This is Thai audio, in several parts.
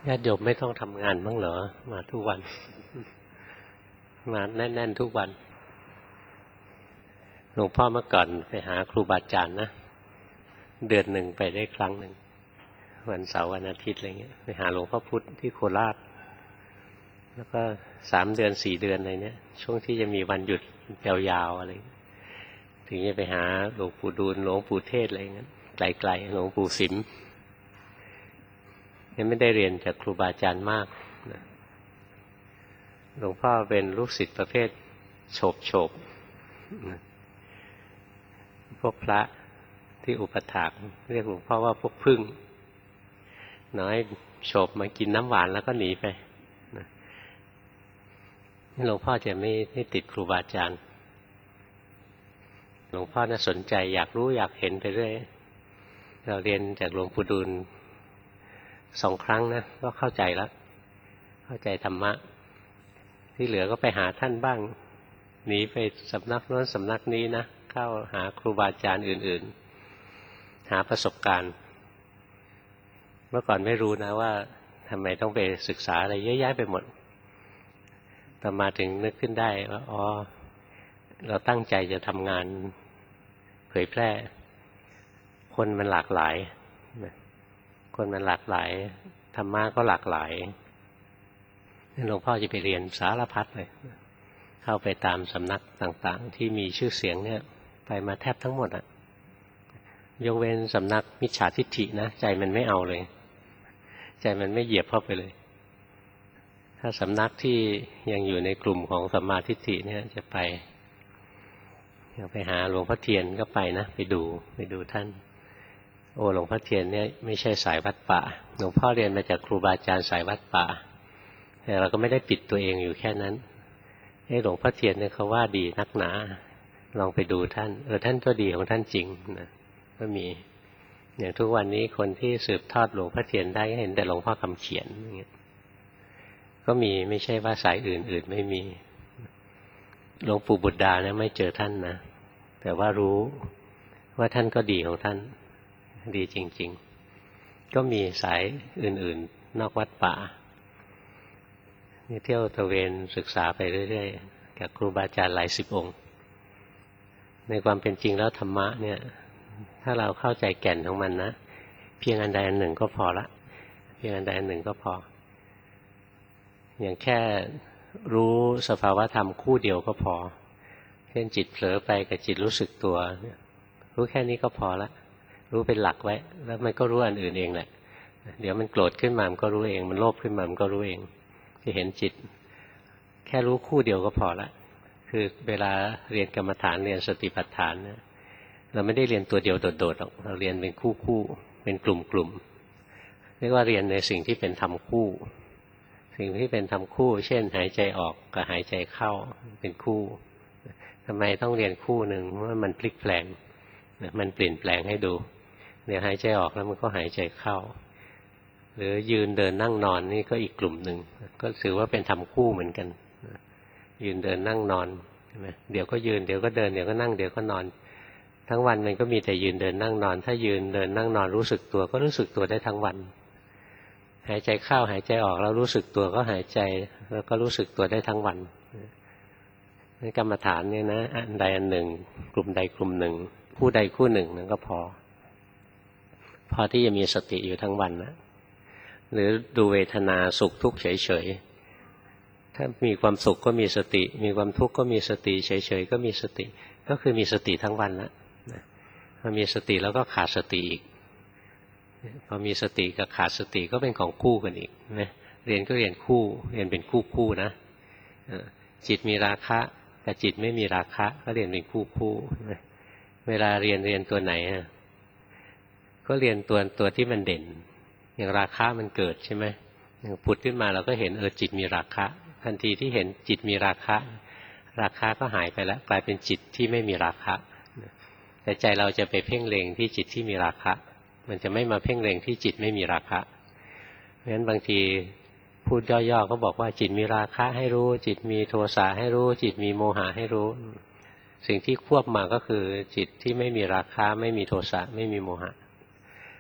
ญาติโยมไม่ต้องทำงานบ้างเหรอมาทุกวันมาแน่นๆทุกวันหลวงพ่อเมื่อก่อนไปหาครูบาอาจารย์นะเดือนหนึ่งไปได้ครั้งหนึ่งวันเสาร์วันอาทิตย์อะไรเงี้ยไปหาหลวงพ่อพุธที่โคราชแล้วก็3 เดือน4 เดือนอะไรเนี้ยช่วงที่จะมีวันหยุดยาวๆอะไรถึงจะไปหาหลวงปู่ดูลหลวงปู่เทศอะไรเงี้ยไกลๆหลวงปู่สิมยังไม่ได้เรียนจากครูบาอาจารย์มากนะหลวงพ่อเป็นลูกศิษย์ประเภทโฉบนะพวกพระที่อุปถากเรียกหลวงพ่อว่าพวกพึ่งน้อยโฉบมากินน้ำหวานแล้วก็หนีไปนะหลวงพ่อจะไม่ติดครูบาอาจารย์หลวงพ่อน่าสนใจอยากรู้อยากเห็นไปเรื่อยเราเรียนจากหลวงปู่ดูล2 ครั้งนะก็เข้าใจแล้วเข้าใจธรรมะที่เหลือก็ไปหาท่านบ้างหนีไปสำนักโน้นสำนักนี้นะเข้าหาครูบาอาจารย์อื่นๆหาประสบการณ์เมื่อก่อนไม่รู้นะว่าทำไมต้องไปศึกษาอะไรเยอะแยะไปหมดต่อมาถึงนึกขึ้นได้ว่าอ๋อเราตั้งใจจะทำงานเผยแพร่คนมันหลากหลายคนมันหลากหลายธรรมะก็หลากหลายหลวงพ่อจะไปเรียนสารพัดเลยเข้าไปตามสำนักต่างๆที่มีชื่อเสียงเนี่ยไปมาแทบทั้งหมดอะยกเว้นสำนักมิจฉาทิฏฐินะใจมันไม่เอาเลยใจมันไม่เหยียบเข้าไปเลยถ้าสำนักที่ยังอยู่ในกลุ่มของสัมมาทิฏฐิเนี่ยจะไปอยากไปหาหลวงพ่อเทียนก็ไปนะไปดูท่านโอ้หลวงพ่อเทียนเนี่ยไม่ใช่สายวัดป่าหลวงพ่อเรียนมาจากครูบาอาจารย์สายวัดป่าแต่เราก็ไม่ได้ปิดตัวเองอยู่แค่นั้นหลวงพ่อเทียนเนี่ยเขาว่าดีนักหนาลองไปดูท่านท่านก็ดีของท่านจริงนะก็มีอย่างทุกวันนี้คนที่สืบทอดหลวงพ่อเทียนได้ก็เห็นแต่หลวงพ่อคำเขียนอย่างเงี้ยก็มีไม่ใช่ว่าสายอื่นๆไม่มีหลวงปู่บุตรดาเนี่ยไม่เจอท่านนะแต่ว่ารู้ว่าท่านก็ดีของท่านดีจริงๆก็มีสายอื่นๆนอกวัดป่านี่เที่ยวตระเวนศึกษาไปเรื่อยๆกับครูบาอาจารย์หลาย10 องค์ในความเป็นจริงแล้วธรรมะเนี่ยถ้าเราเข้าใจแก่นของมันนะเพียงอันใดอันหนึ่งก็พอละเพียงอันใดอันหนึ่งก็พออย่างแค่รู้สภาวะธรรมคู่เดียวก็พอเช่นจิตเผลอไปกับจิตรู้สึกตัวรู้แค่นี้ก็พอละรู้เป็นหลักไว้แล้วมันก็รู้อันอื่นเองแหละเดี๋ยวมันโกรธขึ้นมามันก็รู้เองมันโลภขึ้นมามันก็รู้เองจะเห็นจิตแค่รู้คู่เดียวก็พอละคือเวลาเรียนกรรมฐานเรียนสติปัฏฐานเนี่ยเราไม่ได้เรียนตัวเดียวโดดๆหรอกเราเรียนเป็นคู่เป็นกลุ่มเรียกว่าเรียนในสิ่งที่เป็นธรรมคู่สิ่งที่เป็นธรรมคู่เช่นหายใจออกกับหายใจเข้าเป็นคู่ทำไมต้องเรียนคู่หนึ่งเพราะมันพลิกแปลงมันเปลี่ยนแปลงให้ดูเดี๋ยวหายใจออกแล้วมันก็หายใจเข้าหรือยืนเดินนั่งนอนนี่ก็อีกกลุ่มหนึ่งก็ถือว่าเป็นธรรมคู่เหมือนกันยืนเดินนั่งนอนใช่ไหมเดี๋ยวก็ยืนเดี๋ยวก็เดินเดี๋ยวก็นั่งเดี๋ยวก็นอนทั้งวันมันก็มีแต่ยืนเดินนั่งนอนถ้ายืนเดินนั่งนอนรู้สึกตัวก็รู้สึกตัวได้ทั้งวันหายใจเข้าหายใจออกแล้วรู้สึกตัวก็หายใจแล้วก็รู้สึกตัวได้ทั้งวันในกรรมฐานเนี่ยนะอันใดอันหนึ่งกลุ่มใดกลุ่มหนึ่งคู่ใดคู่หนึ่งนั่นก็พอที่จะมีสติอยู่ทั้งวันนะหรือดูเวทนาสุขทุกข์เฉยๆถ้ามีความสุขก็มีสติมีความทุกข์ก็มีสติเฉยๆก็มีสติก็คือมีสติทั้งวันแล้วพอมีสติแล้วก็ขาดสติอีกพอมีสติกับขาดสติก็เป็นของคู่กันอีกนะเรียนก็เรียนคู่เรียนเป็นคู่นะจิตมีราคะกับจิตไม่มีราคะก็เรียนเป็นคู่นะเวลาเรียนตัวไหนก็เรียนตัวที่มันเด่นอย่างราคะมันเกิดใช่ไหมผุดขึ้นมาเราก็เห็นจิตมีราคะทันทีที่เห็นจิตมีราคะก็หายไปแล้วกลายเป็นจิตที่ไม่มีราคะแต่ใจเราจะไปเพ่งเล็งที่จิตที่มีราคะมันจะไม่มาเพ่งเล็งที่จิตไม่มีราคะเพราะฉะนั้นบางทีพูดย่อๆก็บอกว่าจิตมีราคะให้รู้จิตมีโทสะให้รู้จิตมีโมหะให้รู้สิ่งที่ควบมาก็คือจิตที่ไม่มีราคะไม่มีโทสะไม่มีโมหะ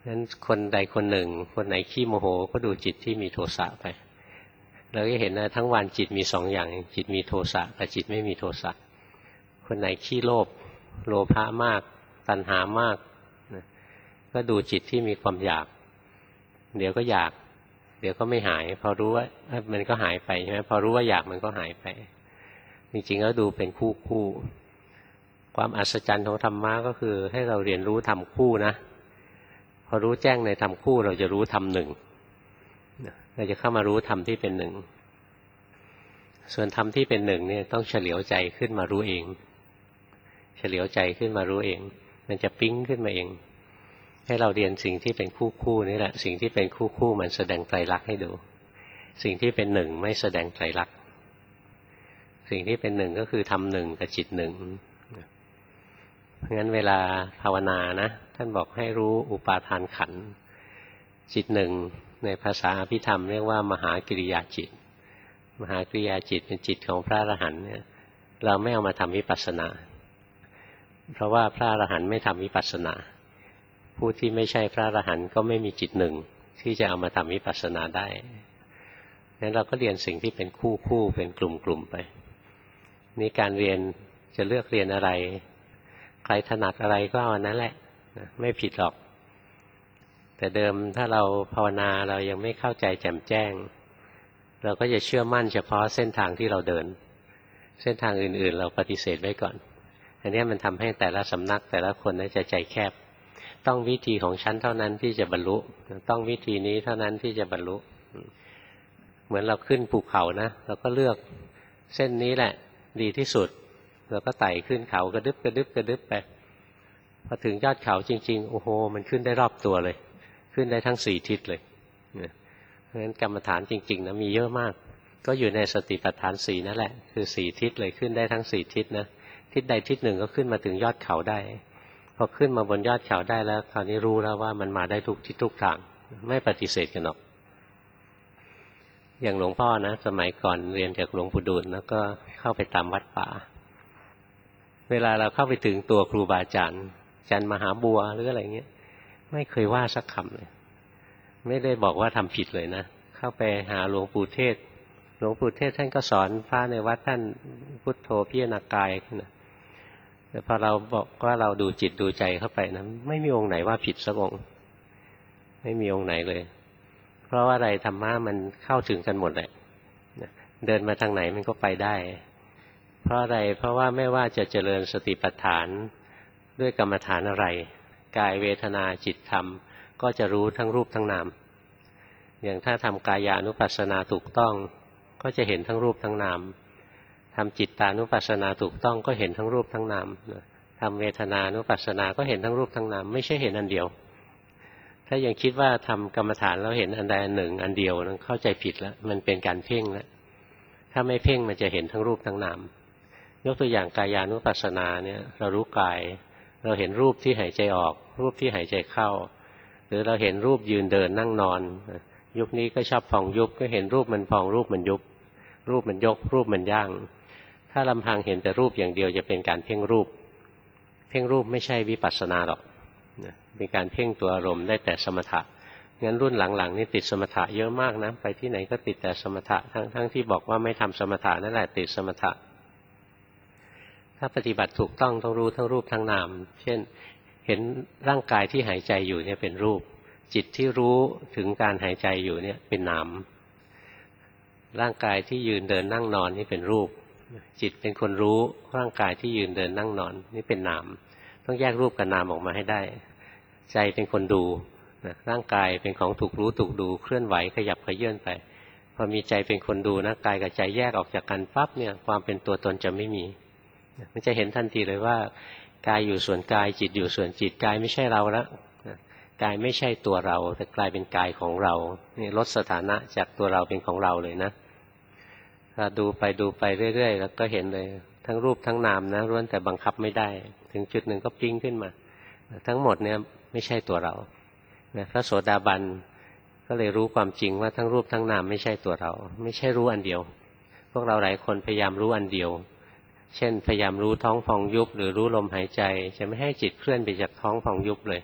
นั้นคนใดคนหนึ่งคนไหนขี้โมโหก็ดูจิตที่มีโทสะไปเราก็เห็นนะทั้งวันจิตมีสองอย่างจิตมีโทสะกับจิตไม่มีโทสะคนไหนขี้โลภโลภะมากตัณหามากก็ดูจิตที่มีความอยากเดี๋ยวก็อยากเดี๋ยวก็ไม่หายพอรู้ว่ามันก็หายไปใช่ไหมพอรู้ว่าอยากมันก็หายไปจริงๆแล้วดูเป็นคู่ความอัศจรรย์ของธรรมะก็คือให้เราเรียนรู้ธรรมคู่นะพอรู้แจ้งในธรรมคู่เราจะรู้ธรรมหนึ่งเราจะเข้ามารู้ธรรมที่เป็นหนึ่งส่วนธรรมที่เป็นหนึ่งเนี่ยต้องเฉลียวใจขึ้นมารู้เองเฉลียวใจขึ้นมารู้เองมันจะปิ๊งขึ้นมาเองให้เราเรียนสิ่งที่เป็นคู่นี่แหละสิ่งที่เป็นคู่มันแสดงไตรลักษณ์ให้ดูสิ่งที่เป็นหนึ่งไม่แสดงไตรลักษณ์สิ่งที่เป็นหนึ่งก็คือธรรมหนึ่งกับจิตหนึ่งเพราะงั้นเวลาภาวนานะท่านบอกให้รู้อุปาทานขันธ์จิตหนึ่งในภาษาอภิธรรมเรียกว่ามหากิริยาจิตมหากิริยาจิตเป็นจิตของพระอรหันต์เนี่ยเราไม่เอามาทำวิปัสสนาเพราะว่าพระอรหันต์ไม่ทำวิปัสสนาผู้ที่ไม่ใช่พระอรหันต์ก็ไม่มีจิตหนึ่งที่จะเอามาทำวิปัสสนาได้งั้นเราก็เรียนสิ่งที่เป็นคู่เป็นกลุ่มไปนี่การเรียนจะเลือกเรียนอะไรใครถนัดอะไรก็เอาอันนั้นแหละไม่ผิดหรอกแต่เดิมถ้าเราภาวนาเรายังไม่เข้าใจแจ่มแจ้งเราก็จะเชื่อมั่นเฉพาะเส้นทางที่เราเดินเส้นทางอื่นๆเราปฏิเสธไว้ก่อนอันนี้มันทำให้แต่ละสำนักแต่ละคนน่าจะใจแคบต้องวิธีของฉันเท่านั้นที่จะบรรลุต้องวิธีนี้เท่านั้นที่จะบรรลุเหมือนเราขึ้นภูเขานะเราก็เลือกเส้นนี้แหละดีที่สุดเราก็ไต่ขึ้นเขากระดึบไปพอถึงยอดเขาจริงๆโอ้โหมันขึ้นได้รอบตัวเลยขึ้นได้ทั้งสี่ทิศเลยเพราะฉะนั้นกรรมฐานจริงๆนะมีเยอะมากก็อยู่ในสติปัฏฐานสี่นั่นแหละคือสี่ทิศเลยขึ้นได้ทั้งสี่ทิศนะทิศใดทิศหนึ่งก็ขึ้นมาถึงยอดเขาได้พอขึ้นมาบนยอดเขาได้แล้วคราวนี้รู้แล้วว่ามันมาได้ทุกทิศทุกทางไม่ปฏิเสธกันหรอกอย่างหลวงพ่อนะสมัยก่อนเรียนจากหลวงปู่ดูลแล้วก็เข้าไปตามวัดป่าเวลาเราเข้าไปถึงตัวครูบาอาจารย์อาจารย์มหาบัวหรืออะไรเงี้ยไม่เคยว่าสักคำเลยไม่ได้บอกว่าทำผิดเลยนะเข้าไปหาหลวงปู่เทศหลวงปู่เทศท่านก็สอนพระในวัดท่านพุทโธพิจารณากายนะแต่พอเราบอกว่าเราดูจิตดูใจเข้าไปนะไม่มีองค์ไหนว่าผิดสักองค์ไม่มีองค์ไหนเลยเพราะว่าอะไรธรรมะมันเข้าถึงกันหมดแหละเดินมาทางไหนมันก็ไปได้เพราะอะไรเพราะว่าไม่ว่าจะเจริญสติปัฏฐานด้วยกรรมฐานอะไรกายเวทนาจิตธรรมก็จะรู้ทั้งรูปทั้งนามอย่างถ้าทำกายานุปัสสนาถูกต้องก็จะเห็นทั้งรูปทั้งนามทำจิตตานุปัสสนาถูกต้องก็เห็นทั้งรูปทั้งนามทำเวทนานุปัสสนาก็เห็นทั้งรูปทั้งนามไม่ใช่เห็นอันเดียวถ้ายังคิดว่าทำกรรมฐานแล้วเห็นอันใดอันหนึ่งอันเดียวนั้นเข้าใจผิดแล้วมันเป็นการเพ่งแล้วถ้าไม่เพ่งมันจะเห็นทั้งรูปทั้งนามยกตัวอย่างกายานุปัสสนาเนี่ยเรารู้กายเราเห็นรูปที่หายใจออกรูปที่หายใจเข้าหรือเราเห็นรูปยืนเดินนั่งนอนยุคนี้ก็ชอบพองยุบก็เห็นรูปมันพองรูปมันยุบรูปมันยกรูปมันย่างถ้าลำพังเห็นแต่รูปอย่างเดียวจะเป็นการเพ่งรูปเพ่งรูปไม่ใช่วิปัสสนาหรอกเป็นการเพ่งตัวอารมณ์ได้แต่สมถะงั้นรุ่นหลังๆนี่ติดสมถะเยอะมากนะไปที่ไหนก็ติดแต่สมถะทั้งที่บอกว่าไม่ทำสมถะนั่นแหละติดสมถะถ้าปฏิบัติถูกต้องต้องรู้ทั้งรูปทั้งนามเช่นเห็นร่างกายที่หายใจอยู่เนี่ยเป็นรูปจิตที่รู้ถึงการหายใจอยู่เนี่ยเป็นนามร่างกายที่ยืนเดินนั่งนอนนี่เป็นรูปจิตเป็นคนรู้ร่างกายที่ยืนเดินนั่งนอนนี่เป็นนามต้องแยกรูปกับนามออกมาให้ได้ใจเป็นคนดูร่างกายเป็นของถูกรู้ถูกดูเคลื่อนไหวขยับขยื่นไปพอมีใจเป็นคนดูนะกายกับใจแยกออกจากกันปั๊บเนี่ยความเป็นตัวตนจะไม่มีมันจะเห็นทันทีเลยว่ากายอยู่ส่วนกายจิตอยู่ส่วนจิตกายไม่ใช่เราละกายไม่ใช่ตัวเราแต่กลายเป็นกายของเรานี่ลดสถานะจากตัวเราเป็นของเราเลยนะถ้าดูไปเรื่อยๆแล้วก็เห็นเลยทั้งรูปทั้งนามนะล้วนแต่บังคับไม่ได้ถึงจุดหนึ่งก็ปิ้งขึ้นมาทั้งหมดเนี่ยไม่ใช่ตัวเราพระโสดาบันก็เลยรู้ความจริงว่าทั้งรูปทั้งนามไม่ใช่ตัวเราไม่ใช่รู้อันเดียวพวกเราหลายคนพยายามรู้อันเดียวเช่นพยายามรู้ท้องพองยุบหรือรู้ลมหายใจจะไม่ให้จิตเคลื่อนไปจากท้องพองยุบเลย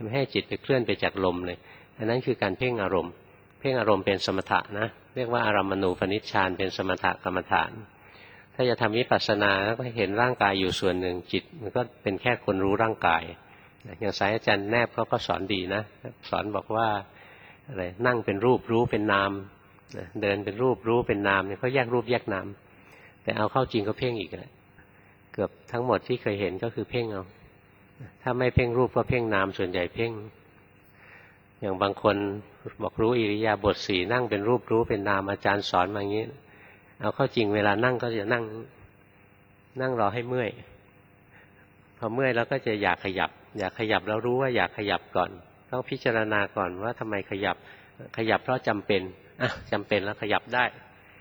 ไม่ให้จิตไปเคลื่อนไปจากลมเลยอันนั้นคือการเพ่งอารมณ์เพ่งอารมณ์เป็นสมถะนะเรียกว่าอารมณูปนิชฌานเป็นสมถะกรรมฐานถ้าจะทำวิปัสสนาก็เห็นร่างกายอยู่ส่วนหนึ่งจิตมันก็เป็นแค่คนรู้ร่างกายอย่างสายอาจารย์แนบเขาก็สอนดีนะสอนบอกว่าอะไรนั่งเป็นรูปรู้เป็นนามเดินเป็นรูปรู้เป็นนามเนี่ยเขาแยกรูปแยกนามแต่เอาเข้าจริงก็เพ่งอีกแหละเกือบทั้งหมดที่เคยเห็นก็คือเพ่งเอาถ้าไม่เพ่งรูปก็เพ่งนามส่วนใหญ่เพ่งอย่างบางคนบอกรู้อิริยาบถสี่นั่งเป็นรูปรู้เป็นนามอาจารย์สอนมาอย่างนี้เอาเข้าจริงเวลานั่งก็จะนั่งรอให้เมื่อยพอเมื่อยแล้วก็จะอยากขยับแล้วรู้ว่าอยากขยับก่อนต้องพิจารณาก่อนว่าทำไมขยับเพราะจำเป็นจำเป็นแล้วขยับได้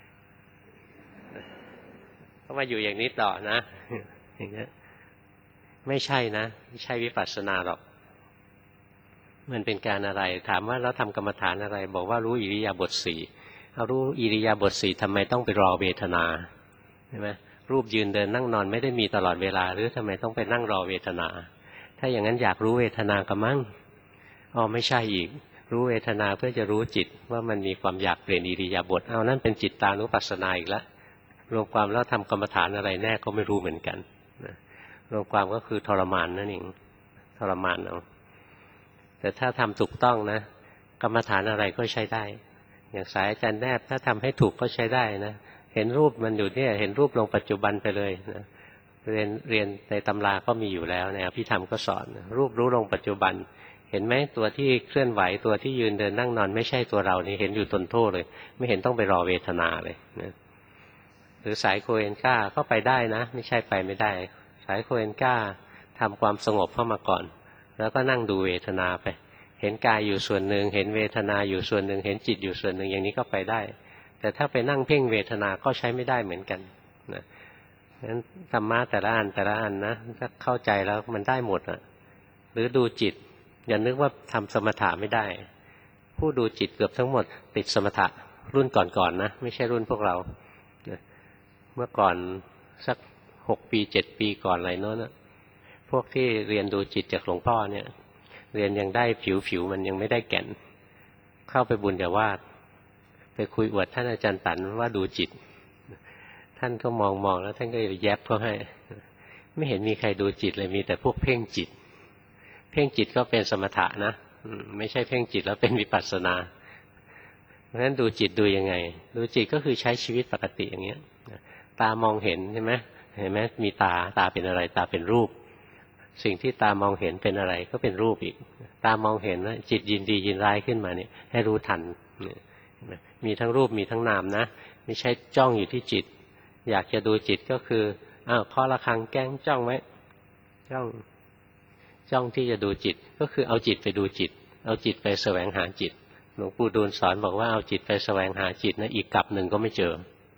เพราะว่าอยู่อย่างนี้ต่อนะอย่างนี้ไม่ใช่นะไม่ใช่วิปัสสนาหรอกมันเป็นการอะไรถามว่าเราทำกรรมฐานอะไรบอกว่ารู้อิริยาบถสี่เอารู้อิริยาบถสี่ทำไมต้องไปรอเวทนาใช่ไหมรูปยืนเดินนั่งนอนไม่ได้มีตลอดเวลาหรือทำไมต้องไปนั่งรอเวทนาถ้าอย่างนั้นอยากรู้เวทนาก็มั่งไม่ใช่อีกรู้เวทนาเพื่อจะรู้จิตว่ามันมีความอยากเปลี่ยนอิริยาบถนั่นเป็นจิตตานุปัสสนาอีกแล้วรวมความแล้วทำกรรมฐานอะไรแน่ก็ไม่รู้เหมือนกันรวมความก็คือทรมานนั่นเองทรมานเอาแต่ถ้าทำถูกต้องนะกรรมฐานอะไรก็ใช้ได้อย่างสายอาจารย์แนบถ้าทำให้ถูกก็ใช้ได้นะเห็นรูปมันอยู่เนี่ยเห็นรูปลงปัจจุบันไปเลยนะเรียนในตำราก็มีอยู่แล้วในอภิธรรมก็สอนรูปรู้ลงปัจจุบันเห็นไหมตัวที่เคลื่อนไหวตัวที่ยืนเดินนั่งนอนไม่ใช่ตัวเรานี่เห็นอยู่ตนโทษเลยไม่เห็นต้องไปรอเวทนาเลยนะหรือสายโคเอนก้าก็ไปได้นะไม่ใช่ไปไม่ได้สายโคเอนก้าทำความสงบเข้ามาก่อนแล้วก็นั่งดูเวทนาไปเห็นกายอยู่ส่วนหนึ่งเห็นเวทนาอยู่ส่วนหนึ่งเห็นจิตอยู่ส่วนหนึ่งอย่างนี้ก็ไปได้แต่ถ้าไปนั่งเพ่งเวทนาก็ใช้ไม่ได้เหมือนกันนะงั้นธรรมะแต่ละอันนะถ้าเข้าใจแล้วมันได้หมดอ่ะหรือดูจิตอย่านึกว่าทำสมถะไม่ได้ผู้ดูจิตเกือบทั้งหมดติดสมถะรุ่นก่อนๆนะไม่ใช่รุ่นพวกเราเมื่อก่อนสัก6 ปี 7 ปีก่อนอะไรโน้นนะพวกที่เรียนดูจิตจากหลวงพ่อเนี่ยเรียนยังได้ผิวมันยังไม่ได้แก่นเข้าไปบุญเดี๋ยวว่าไปคุยอวดท่านอาจารย์ตันว่าดูจิตท่านก็มองแล้วท่านก็แยบเขาให้ไม่เห็นมีใครดูจิตเลยมีแต่พวกเพ่งจิตก็เป็นสมถะนะไม่ใช่เพ่งจิตแล้วเป็นวิปัสสนาเพราะฉะนั้นดูจิตดูยังไงดูจิตก็คือใช้ชีวิตปกติอย่างเงี้ยตามองเห็นใช่ไหมมีตาเป็นอะไรตาเป็นรูปสิ่งที่ตามองเห็นเป็นอะไรก็เป็นรูปอีกตามองเห็นว่าจิตยินดียินร้ายขึ้นมาเนี่ยให้รู้ทันมีทั้งรูปมีทั้งนามนะไม่ใช่จ้องอยู่ที่จิตอยากจะดูจิตก็คือเคาะระฆังแกล้งจ้องไว้จ้องที่จะดูจิตก็คือเอาจิตไปดูจิตเอาจิตไปแสวงหาจิตหลวงปู่ดูลสอนบอกว่าเอาจิตไปแสวงหาจิตนะอีกกลับหนึ่งก็ไม่เจอ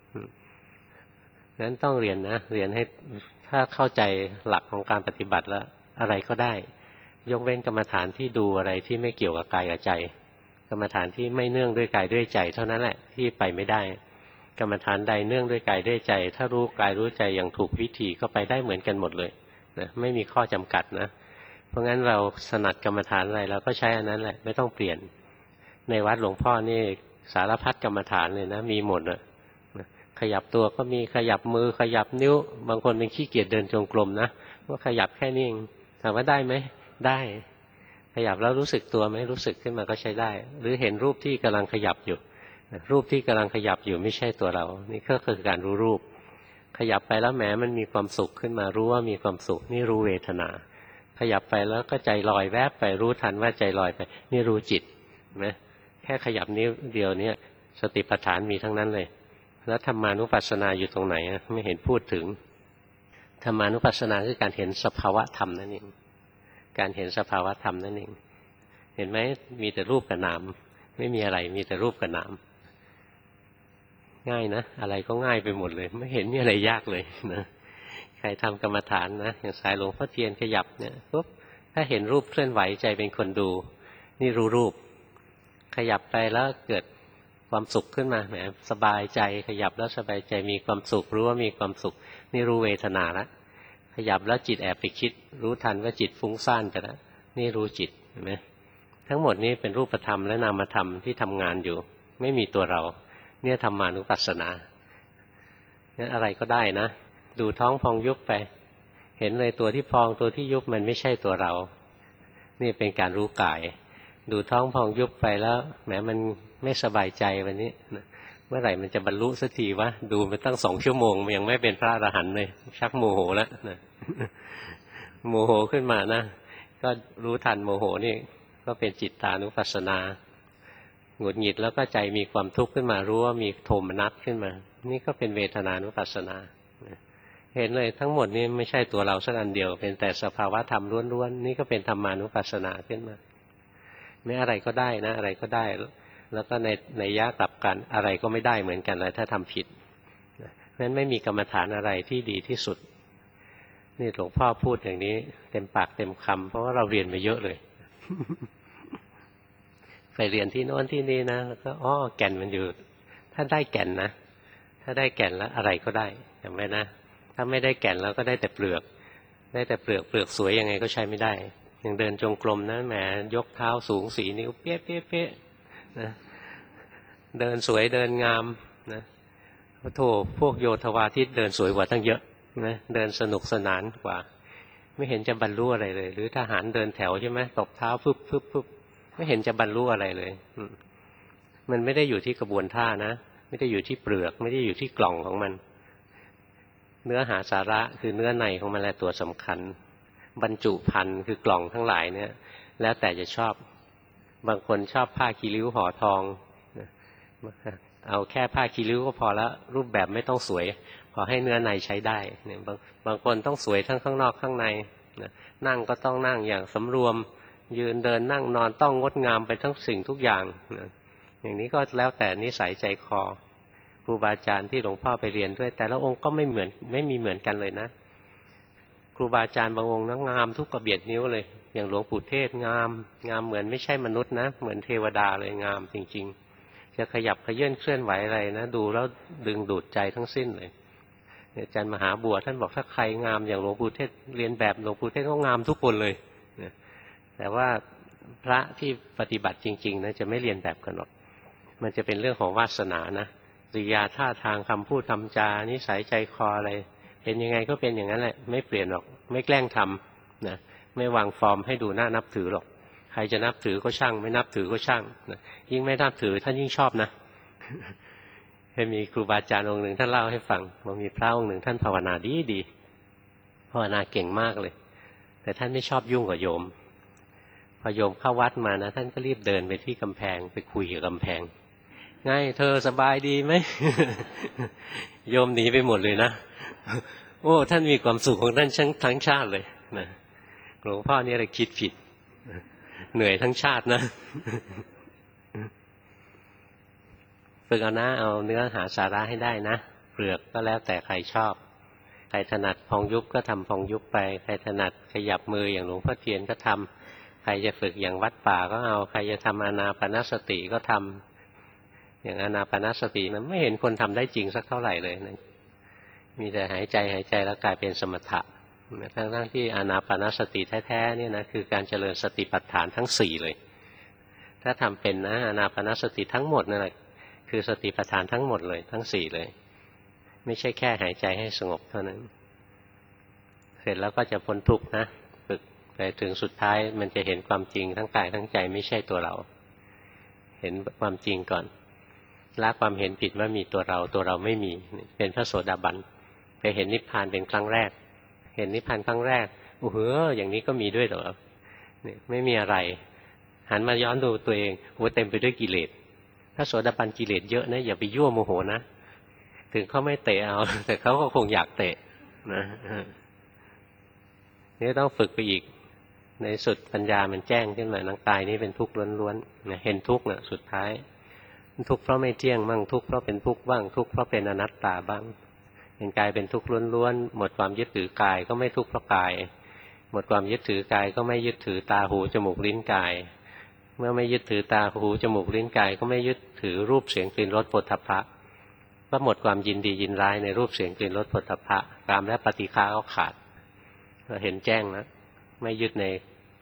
นั้นต้องเรียนนะเรียนให้ถ้าเข้าใจหลักของการปฏิบัติแล้วอะไรก็ได้ยกเว้นกรรมฐานที่ดูอะไรที่ไม่เกี่ยวกับกายกับใจกรรมฐานที่ไม่เนื่องด้วยกายด้วยใจเท่านั้นแหละที่ไปไม่ได้กรรมฐานใดเนื่องด้วยกายด้วยใจถ้ารู้กายรู้ใจอย่างถูกวิธีก็ไปได้เหมือนกันหมดเลยนะไม่มีข้อจำกัดนะเพราะงั้นเราถนัดกรรมฐานอะไรเราก็ใช้อันนั้นแหละไม่ต้องเปลี่ยนในวัดหลวงพ่อนี่สารพัดกรรมฐานเลยนะมีหมดนะขยับตัวก็มีขยับมือขยับนิ้วบางคนเป็นขี้เกียจเดินจงกรมนะว่าขยับแค่นี้เองถามว่าได้ไหมได้ขยับแล้วรู้สึกตัวไหมรู้สึกขึ้นมาก็ใช้ได้หรือเห็นรูปที่กำลังขยับอยู่รูปที่กำลังขยับอยู่ไม่ใช่ตัวเรานี่ก็คือการรู้รูปขยับไปแล้วแหมมันมีความสุขขึ้นมารู้ว่ามีความสุขนี่รู้เวทนาขยับไปแล้วก็ใจลอยแวบไปรู้ทันว่าใจลอยไปนี่รู้จิตนะแค่ขยับนิ้วเดียวเนี่ยสติปัฏฐานมีทั้งนั้นเลยแล้วธรรมานุปัสสนาอยู่ตรงไหนไม่เห็นพูดถึงธรรมานุปัสสนาคือการเห็นสภาวะธรรมนั่นเองการเห็นสภาวะธรรมนั่นเองเห็นไหมมีแต่รูปกับนามไม่มีอะไรมีแต่รูปกับนามง่ายนะอะไรก็ง่ายไปหมดเลยไม่เห็นมีอะไรยากเลยนะใครทำกรรมฐานนะอย่างสายหลวงพ่อเทียนขยับเนี่ยปุ๊บถ้าเห็นรูปเคลื่อนไหวใจเป็นคนดูนี่รู้รูปขยับไปแล้วเกิดความสุขขึ้นมาแหมสบายใจขยับแล้วสบายใจมีความสุขรู้ว่ามีความสุขนี่รู้เวทนาละขยับแล้วจิตแอบไปคิดรู้ทันว่าจิตฟุ้งซ่านไปแล้วนี่รู้จิตเห็นไหมทั้งหมดนี้เป็นรูปธรรมและนามธรรมที่ทำงานอยู่ไม่มีตัวเราเนี่ยธรรมานุปัสสนาเนี่ยอะไรก็ได้นะดูท้องพองยุบไปเห็นเลยตัวที่พองตัวที่ยุบมันไม่ใช่ตัวเรานี่เป็นการรู้กายดูท้องพองยุบไปแล้วแหมมันไม่สบายใจวันนี้เมื่อไหร่มันจะบรรลุสักทีวะดูไปตั้ง2 ชั่วโมงยังไม่เป็นพระอรหันต์เลยชักโมโหแล้วนะโมโหขึ้นมานะก็รู้ทันโมโหนี่ก็เป็นจิตตานุปัสสนาหงุดหงิดแล้วก็ใจมีความทุกข์ขึ้นมารู้ว่ามีโทมนัสขึ้นมานี่ก็เป็นเวทนานุปัสสนาเห็นเลยทั้งหมดนี้ไม่ใช่ตัวเราสักอันเดียวเป็นแต่สภาวะธรรมล้วนๆนี่ก็เป็นธรรมานุปัสสนาขึ้นมาไม่อะไรก็ได้นะอะไรก็ได้แล้วก็ในยะกลับกันอะไรก็ไม่ได้เหมือนกันเลยถ้าทำผิดเพราะฉะนั้นไม่มีกรรมฐานอะไรที่ดีที่สุดนี่หลวงพ่อพูดอย่างนี้เต็มปากเต็มคำเพราะว่าเราเรียนมาเยอะเลย ไปเรียนที่โน้นที่นี่นะแล้วก็แก่นมันอยู่ถ้าได้แก่นนะถ้าได้แก่นแล้วอะไรก็ได้จำไว้นะถ้าไม่ได้แก่นแล้วก็ได้แต่เปลือกได้แต่เปลือกสวยยังไงก็ใช้ไม่ได้อย่างเดินจงกรมนะแหมยกเท้าสูง4 นิ้วเป๊ะนะเดินสวยเดินงามนะโธ่พวกโยธวาทิตเดินสวยกว่าตั้งเยอะนะเดินสนุกสนานกว่าไม่เห็นจะบรรลุอะไรเลยหรือทหารเดินแถวใช่ไหมตบเท้าฟึบไม่เห็นจะบรรลุอะไรเลยมันไม่ได้อยู่ที่กระบวนท่านะไม่ได้อยู่ที่เปลือกไม่ได้อยู่ที่กล่องของมันเนื้อหาสาระคือเนื้อในของมันแหละตัวสำคัญบรรจุภัณฑ์คือกล่องทั้งหลายเนี่ยแล้วแต่จะชอบบางคนชอบผ้าคีริ้วห่อทองเอาแค่ผ้าคีริ้วก็พอแล้วรูปแบบไม่ต้องสวยพอให้เนื้อในใช้ได้เนี่ยบางคนต้องสวยทั้งข้างนอกข้างในนั่งก็ต้องนั่งอย่างสำรวมยืนเดินนั่งนอนต้องงดงามไปทั้งสิ่งทุกอย่างอย่างนี้ก็แล้วแต่นิสัยใจคอครูบาอาจารย์ที่หลวงพ่อไปเรียนด้วยแต่ละองค์ก็ไม่มีเหมือนกันเลยนะครูบาอาจารย์บางองค์นะงามทุกกระเบียดนิ้วเลยอย่างหลวงปู่เทศงามเหมือนไม่ใช่มนุษย์นะเหมือนเทวดาเลยงามจริงๆจะขยับเขยื่อนเคลื่อนไหวอะไรนะดูแล้วดึงดูดใจทั้งสิ้นเลยอาจารย์มหาบัวท่านบอกถ้าใครงามอย่างหลวงปู่เทศเรียนแบบหลวงปู่เทศก็งามทุกคนเลยแต่ว่าพระที่ปฏิบัติจริงๆนะจะไม่เรียนแบบกันหรอกมันจะเป็นเรื่องของวาสนานะกิริยาท่าทางคำพูดคำจานิสัยใจคออะไรเป็นยังไงก็เป็นอย่างนั้นแหละไม่เปลี่ยนหรอกไม่แกล้งทำนะไม่วางฟอร์มให้ดูน่านับถือหรอกใครจะนับถือก็ช่างไม่นับถือก็ช่างนะยิ่งไม่นับถือท่านยิ่งชอบนะ ให้มีครูบาอาจารย์องค์หนึ่งท่านเล่าให้ฟังว่ามีพระองค์หนึ่งท่านภาวนาดีภาวนาเก่งมากเลยแต่ท่านไม่ชอบยุ่งกับโยมพอโยมเข้าวัดมานะท่านก็รีบเดินไปที่กำแพงไปคุยกับกำแพงไงเธอสบายดีไหม โยมหนีไปหมดเลยนะโอ้ท่านมีความสุขของท่านทั้งชาติเลยนะหลวงพ่อนี่อะไรคิดผิดเหนื่อยทั้งชาตินะ ฝึกเอานะเอาเนื้อหาสาระให้ได้นะเปลือกก็แล้วแต่ใครชอบใครถนัดพองยุบก็ทำพองยุบไปใครถนัดขยับมืออย่างหลวงพ่อเทียนก็ทำใครจะฝึกอย่างวัดป่าก็เอาใครจะทำอานาปานสติก็ทำอย่างอานาปานสติมันไม่เห็นคนทำได้จริงสักเท่าไหร่เลยนะมีแต่หายใจแล้วกลายเป็นสมถะทั้งที่อานาปานสติแท้ๆเนี่ยนะคือการเจริญสติปัฏฐานทั้ง4เลยถ้าทำเป็นนะอานาปานสติทั้งหมดนั่นแหละคือสติปัฏฐานทั้งหมดเลยทั้ง4เลยไม่ใช่แค่หายใจให้สงบเท่านั้นเสร็จแล้วก็จะพ้นทุกข์นะฝึกไปถึงสุดท้ายมันจะเห็นความจริงทั้งกายทั้งใจไม่ใช่ตัวเราเห็นความจริงก่อนละความเห็นผิดว่ามีตัวเราไม่มีเป็นพระโสดาบันไปเห็นนิพพานเป็นครั้งแรกเห็นนิพพานครั้งแรกโอ้โหอย่างนี้ก็มีด้วยเหรอเนี่ยไม่มีอะไรหันมาย้อนดูตัวเองโอ้เต็มไปด้วยกิเลสพระโสดาบันกิเลสเยอะนะอย่าไปยั่วโมโหนะถึงเขาไม่เตะเอาแต่เขาก็คงอยากเตะนะนี่ต้องฝึกไปอีกในสุดปัญญามันแจ้งขึ้นมาร่างกายนี้เป็นทุกข์ล้วนๆเห็นทุกข์นะสุดท้ายทุกข์เพราะไม่เที่ยงบ้างทุกข์เพราะเป็นทุกข์บ้างทุกข์เพราะเป็นอนัตตาบ้างเห็นกายเป็นทุกข์ล้วนๆหมดความยึดถือกายก็ไม่ทุกข์เพราะกายหมดความยึดถือกายก็ไม่ยึดถือตาหูจมูกลิ้นกายเมื่อไม่ยึดถือตาหูจมูกลิ้นกายก็ไม่ยึดถือรูปเสียงกลิ่นรสโผฏฐัพพะก็หมดความยินดียินร้ายในรูปเสียงกลิ่นรสโผฏฐัพพะกามและปฏิฆาก็ขาดเราเห็นแจ้งนะไม่ยึดใน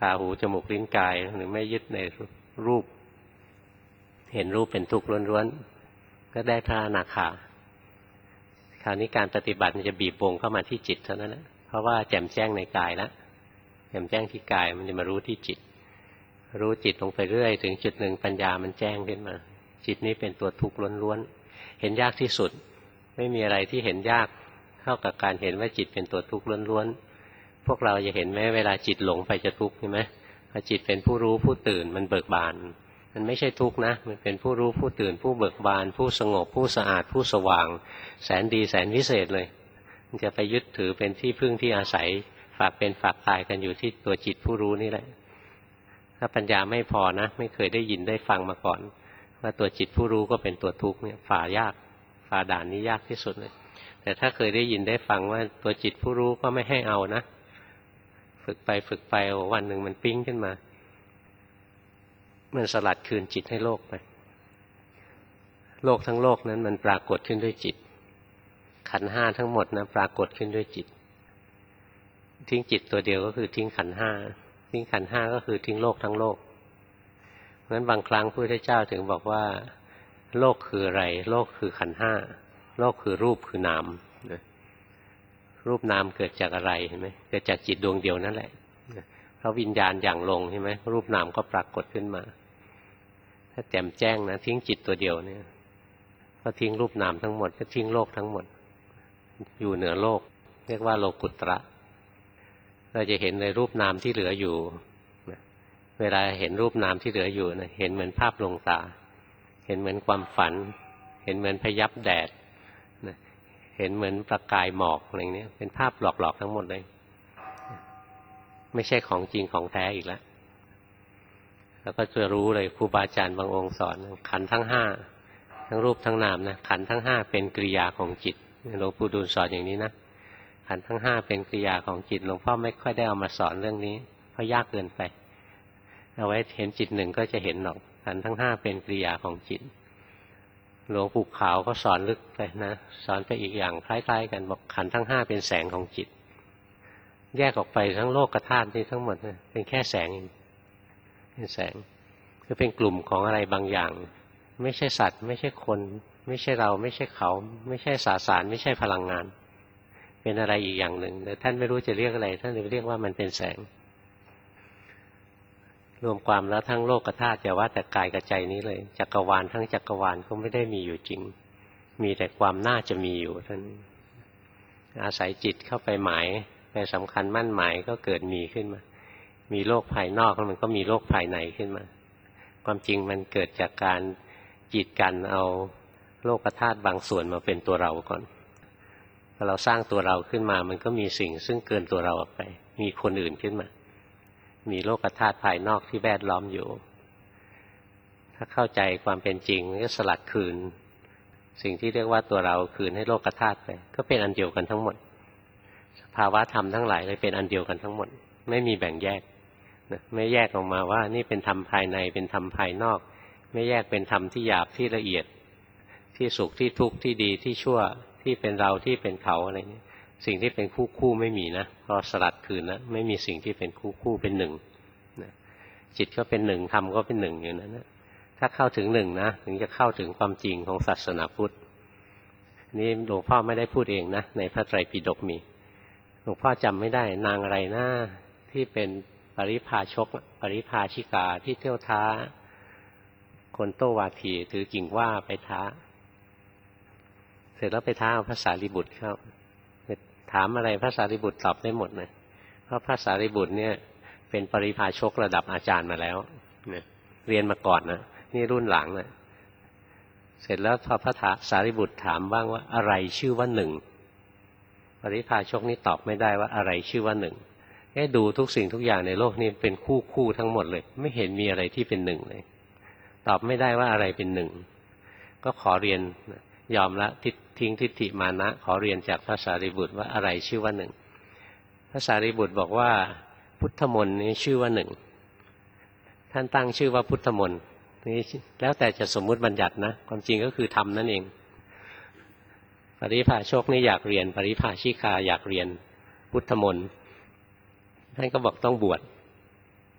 ตาหูจมูกลิ้นกายหรือไม่ยึดในรูปเห็นรูปเป็นทุกข์ล้วนๆก็ได้พระอนาคาคราวนี้การปฏิบัติมันจะบีบวงเข้ามาที่จิตเท่านั้นแหละเพราะว่าแจ่มแจ้งในกายแล้วแจ่มแจ้งที่กายมันจะมารู้ที่จิตรู้จิตลงไปเรื่อยถึงจุดหนึ่งปัญญามันแจ้งขึ้นมาจิตนี้เป็นตัวทุกข์ล้วนๆเห็นยากที่สุดไม่มีอะไรที่เห็นยากเท่ากับการเห็นว่าจิตเป็นตัวทุกข์ล้วนๆพวกเราจะเห็นไหมเวลาจิตหลงไปจะทุกข์ใช่ไหมพอจิตเป็นผู้รู้ผู้ตื่นมันเบิกบานมันไม่ใช่ทุกข์นะมันเป็นผู้รู้ผู้ตื่นผู้เบิกบานผู้สงบผู้สะอาดผู้สว่างแสนดีแสนวิเศษเลยมันจะไปยึดถือเป็นที่พึ่งที่อาศัยฝากเป็นฝากตายกันอยู่ที่ตัวจิตผู้รู้นี่แหละถ้าปัญญาไม่พอนะไม่เคยได้ยินได้ฟังมาก่อนว่าตัวจิตผู้รู้ก็เป็นตัวทุกข์เนี่ยฝ่ายากฝ่าด่านนี้ยากที่สุดเลยแต่ถ้าเคยได้ยินได้ฟังว่าตัวจิตผู้รู้ก็ไม่ให้เอานะฝึกไปวันหนึ่งมันปิ๊งขึ้นมามันสลัดคืนจิตให้โลกไปโลกทั้งโลกนั้นมันปรากฏขึ้นด้วยจิตขันธ์ห้าทั้งหมดนะปรากฏขึ้นด้วยจิตทิ้งจิตตัวเดียวก็คือทิ้งขันธ์ห้าทิ้งขันธ์ห้าก็คือทิ้งโลกทั้งโลกเพราะฉะนั้นบางครั้งพระพุทธเจ้าถึงบอกว่าโลกคืออะไรโลกคือขันธ์ห้าโลกคือรูปคือนามรูปนามเกิดจากอะไรเห็นไหมเกิดจากจิตดวงเดียวนั่นแหละเพราะวิญญาณอย่างลงใช่ไหมรูปนามก็ปรากฏขึ้นมาถ้าแจ่มแจ้งนะทิ้งจิตตัวเดียวเนี่ยก็ทิ้งรูปนามทั้งหมดก็ทิ้งโลกทั้งหมดอยู่เหนือโลกเรียกว่าโลกุตระเราจะเห็นในรูปนามที่เหลืออยู่เวลาเห็นรูปนามที่เหลืออยู่นะเห็นเหมือนภาพลวงตาเห็นเหมือนความฝันเห็นเหมือนพยับแดดเห็นเหมือนประกายหมอกอะไรเนี้ยเป็นภาพหลอกๆทั้งหมดเลยไม่ใช่ของจริงของแท้อีกแล้วแล้วก็จะรู้เลยครูบาอาจารย์บางองค์สอนขันธ์ทั้งห้าทั้งรูปทั้งนามนะขันธ์ทั้งห้าเป็นกิริยาของจิตหลวงปู่ดูลสอนอย่างนี้นะขันธ์ทั้งห้าเป็นกิริยาของจิตหลวงพ่อไม่ค่อยได้เอามาสอนเรื่องนี้เพราะยากเกินไปเอาไว้เห็นจิตหนึ่งก็จะเห็นหรอกขันธ์ทั้งห้าเป็นกิริยาของจิตหลวงปู่ขาวก็สอนลึกไปนะสอนไปอีกอย่างคล้ายๆกันบอกขันธ์ทั้งห้าเป็นแสงของจิตแยกออกไปทั้งโลกธาตุนี่ทั้งหมดนะเป็นแค่แสงเป็นแสงคือเป็นกลุ่มของอะไรบางอย่างไม่ใช่สัตว์ไม่ใช่คนไม่ใช่เราไม่ใช่เขาไม่ใช่สสารไม่ใช่พลังงานเป็นอะไรอีกอย่างหนึ่งแต่ท่านไม่รู้จะเรียกอะไรท่านเลยเรียกว่ามันเป็นแสงรวมความแล้วทั้งโลกธาตุอย่าว่าแต่กายกับใจนี้เลยจักรวาลทั้งจักรวาลก็ไม่ได้มีอยู่จริงมีแต่ความน่าจะมีอยู่ท่านอาศัยจิตเข้าไปหมายไปสำคัญมั่นหมายก็เกิดมีขึ้นมามีโลกภายนอกแล้วมันก็มีโลกภายในขึ้นมาความจริงมันเกิดจากการกีดกันเอาโลกธาตุบางส่วนมาเป็นตัวเราก่อนพอเราสร้างตัวเราขึ้นมามันก็มีสิ่งซึ่งเกินตัวเราออกไปมีคนอื่นขึ้นมามีโลกธาตุภายนอกที่แวดล้อมอยู่ถ้าเข้าใจความเป็นจริงก็สลัดคืนสิ่งที่เรียกว่าตัวเราคืนให้โลกธาตุไปก็เป็นอันเดียวกันทั้งหมดสภาวะธรรมทั้งหลายเลยเป็นอันเดียวกันทั้งหมดไม่มีแบ่งแยกไม่แยกออกมาว่านี่เป็นธรรมภายในเป็นธรรมภายนอกไม่แยกเป็นธรรมที่หยาบที่ละเอียดที่สุขที่ทุกข์ที่ดีที่ชั่วที่เป็นเราที่เป็นเขาอะไรนี้สิ่งที่เป็นคู่ไม่มีนะพอสลัดคืนนะไม่มีสิ่งที่เป็นคู่เป็นหนึ่งจิตก็เป็นหนึ่งธรรมก็เป็นหนึ่งอยู่นั้นนะถ้าเข้าถึงหนึ่งนะถึงจะเข้าถึงความจริงของศาสนาพุทธนี่หลวงพ่อไม่ได้พูดเองนะในพระไตรปิฎกมีหลวงพ่อจำไม่ได้นางอะไรนะที่เป็นปริพาชกปริพาชิกาที่เที่ยวท้าคนโตวาทีถือกิ่งว่าไปท้าเสร็จแล้วไปท้าพระสารีบุตรเข้าถามอะไรพระสารีบุตรตอบได้หมดเลยเพราะพระสารีบุตรเนี่ยเป็นปริพาชกระดับอาจารย์มาแล้วเนี่ยเรียนมาก่อนนะนี่รุ่นหลังนะเสร็จแล้วพอพระสารีบุตรถามบ้างว่าอะไรชื่อว่าหนึ่งปริพาชกนี่ตอบไม่ได้ว่าอะไรชื่อว่าหนึ่งดูทุกสิ่งทุกอย่างในโลกนี้เป็นคู่ทั้งหมดเลยไม่เห็นมีอะไรที่เป็นหนึ่งเลยตอบไม่ได้ว่าอะไรเป็นหนึ่งก็ขอเรียนยอมละทิ้งทิฏฐิมานะขอเรียนจากพระสารีบุตรว่าอะไรชื่อว่าหนึ่งพระสารีบุตรบอกว่าพุทธมนต์นี้ชื่อว่าหนึ่งท่านตั้งชื่อว่าพุทธมนต์นี่แล้วแต่จะสมมุติบัญญัตินะความจริงก็คือธรรมนั่นเองปริพาชกนี่อยากเรียนปริพาชิกาอยากเรียนพุทธมนต์ท่านก็บอกต้องบวช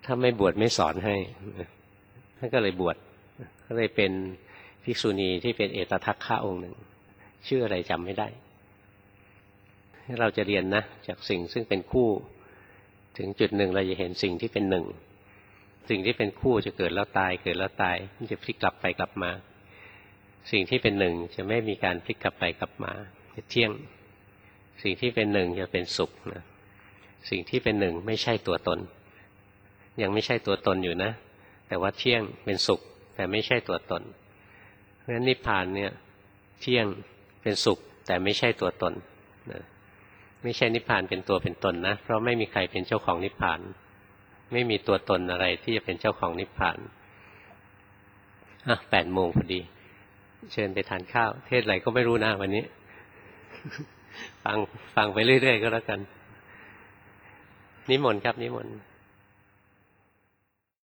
ถ้าไม่บวชไม่สอนให้ท่านก็เลยบวชก็เลยเป็นภิกษุณีที่เป็นเอตทัคคะองค์หนึ่งชื่ออะไรจำไม่ได้เราจะเรียนนะจากสิ่งซึ่งเป็นคู่ถึงจุดหนึ่งเราจะเห็นสิ่งที่เป็นหนึ่งสิ่งที่เป็นคู่จะเกิดแล้วตายเกิดแล้วตายมันจะพลิกกลับไปกลับมาสิ่งที่เป็นหนึ่งจะไม่มีการพลิกกลับไปกลับมาจะเที่ยงสิ่งที่เป็นหนึ่งจะเป็นสุขนะสิ่งที่เป็นหนึ่งไม่ใช่ตัวตนยังไม่ใช่ตัวตนอยู่นะแต่ว่าเที่ยงเป็นสุขแต่ไม่ใช่ตัวตนเพราะฉะนั้นนิพพานเนี่ยเที่ยงเป็นสุขแต่ไม่ใช่ตัวตนนะไม่ใช่นิพพานเป็นตัวเป็นตนนะเพราะไม่มีใครเป็นเจ้าของนิพพานไม่มีตัวตนอะไรที่จะเป็นเจ้าของนิพพาน8 โมงพอดีเชิญไปทานข้าวเทศอะไรก็ไม่รู้นะวันนี้ ฟังไปเรื่อยๆก็แล้วกันนิมนต์ครับนิมนต์